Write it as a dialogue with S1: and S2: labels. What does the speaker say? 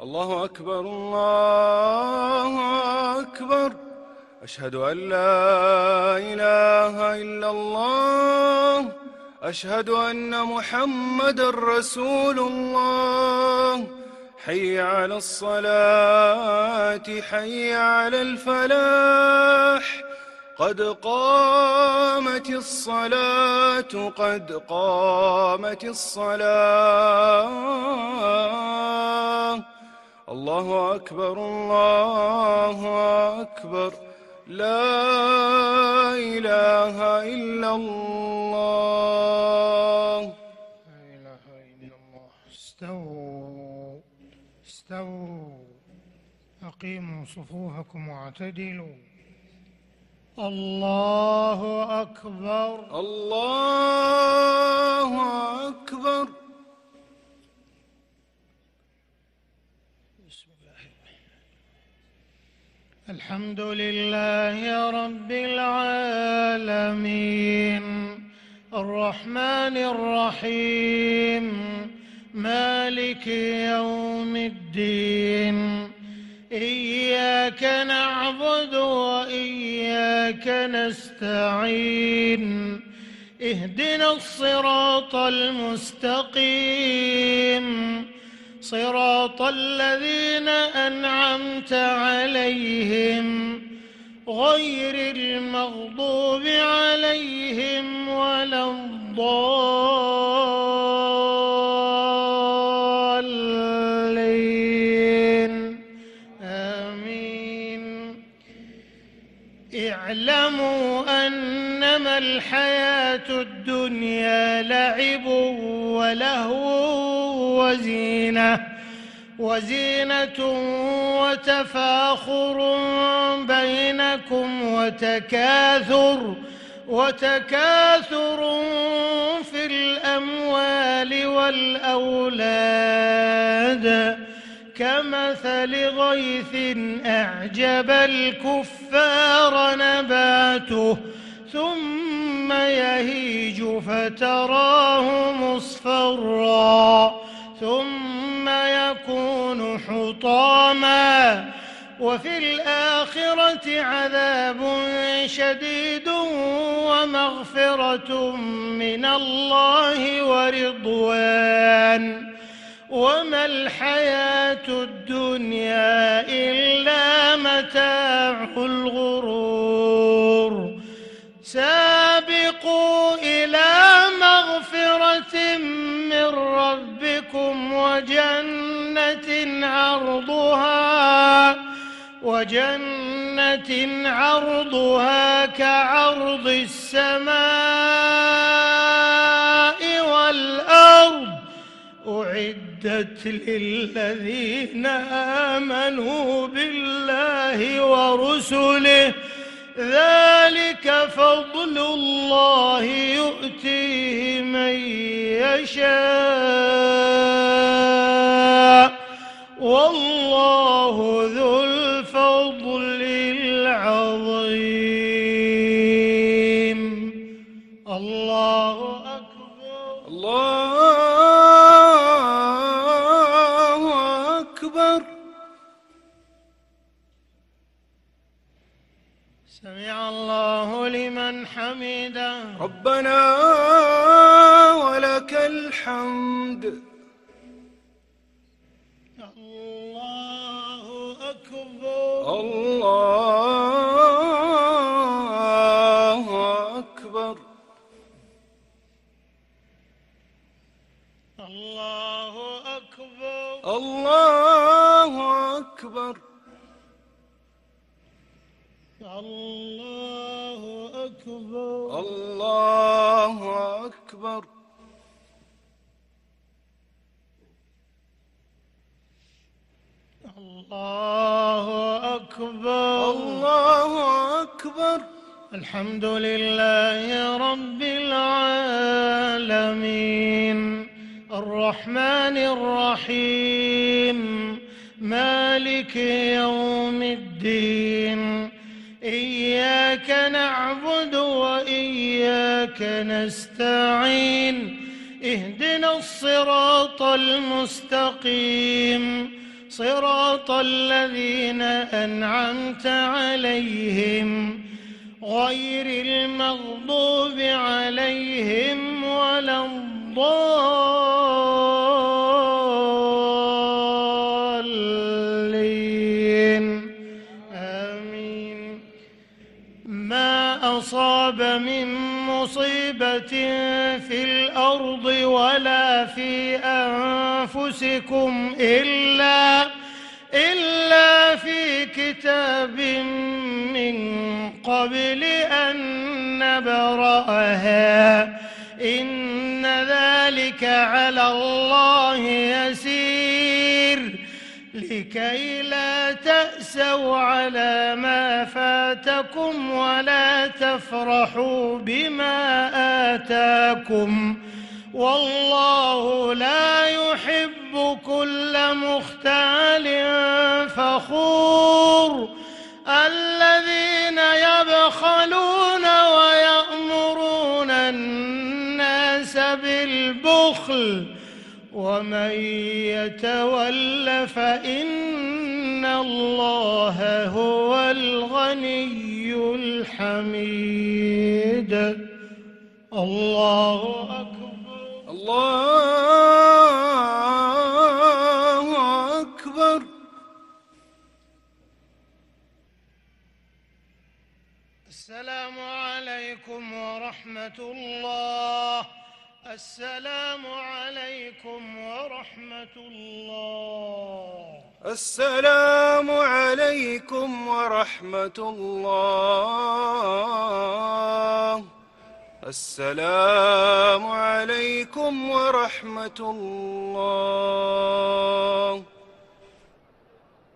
S1: الله أكبر الله أكبر. أشهد أن لا إله إلا الله. أشهد أن محمدًا رسول الله. حي على الصلاة حي على الفلاح. قد قامت الصلاة قد قامت الصلاة. الله أكبر الله أكبر. لا إله إلا الله.
S2: لا إله إلا الله. استووا أقيموا صفوفكم واعتدلوا. الله أكبر
S1: الله أكبر.
S2: بسم الله. الحمد لله رب العالمين الرحمن الرحيم مالك يوم الدين. إياك نعبد وإياك نستعين. اهدنا الصراط المستقيم صراط الذين أنعمت عليهم غير المغضوب عليهم ولا الضالين. آمين. اعلموا أنما الحياة الدنيا لعب ولهو وزينة وتفاخر بينكم وتكاثر في الأموال والأولاد كمثل غيث أعجب الكفار نباته ثم يهيج فتراه مصفرا ثم يكون حطاما وفي الآخرة عذاب شديد ومغفرة من الله ورضوان وما الحياة الدنيا إلا متاع الغرور. سابقوا إلى مغفرة من ربكم وجنة عرضها كعرض السماء والأرض أعدت للذين آمنوا بالله ورسله ذلك فضل الله يؤتيه من يشاء والله ذو الفضل العظيم. الله أكبر
S1: الله أكبر.
S2: سمع الله لمن حمده.
S1: ربنا ولك الحمد.
S2: الله أكبر
S1: الله أكبر.
S2: الله أكبر
S1: الله أكبر.
S2: الله أكبر
S1: الله أكبر.
S2: الله أكبر
S1: الله أكبر.
S2: الحمد لله رب العالمين الرحمن الرحيم مالك يوم الدين. إياك نعبد وإياك نستعين. اهدنا الصراط المستقيم صراط الذين أنعمت عليهم غير المغضوب عليهم ولا الضالين آمين. ما أصاب من مصيبة في الأرض ولا في أنفسكم إلا في كتاب من قبل أن نبرأها إن ذلك على الله يسير لكي لا تأسوا على ما فاتكم ولا تفرحوا بما آتاكم والله لا يحب كل مختال فخور الذين يبخلون ويأمرون الناس بالبخل ومن يتول فإن الله هو الغني الحميد. الله أكبر.
S1: الله أكبر.
S2: السلام عليكم ورحمة الله. السلام عليكم ورحمة الله.
S1: السلام عليكم ورحمة الله. السلام عليكم ورحمة الله.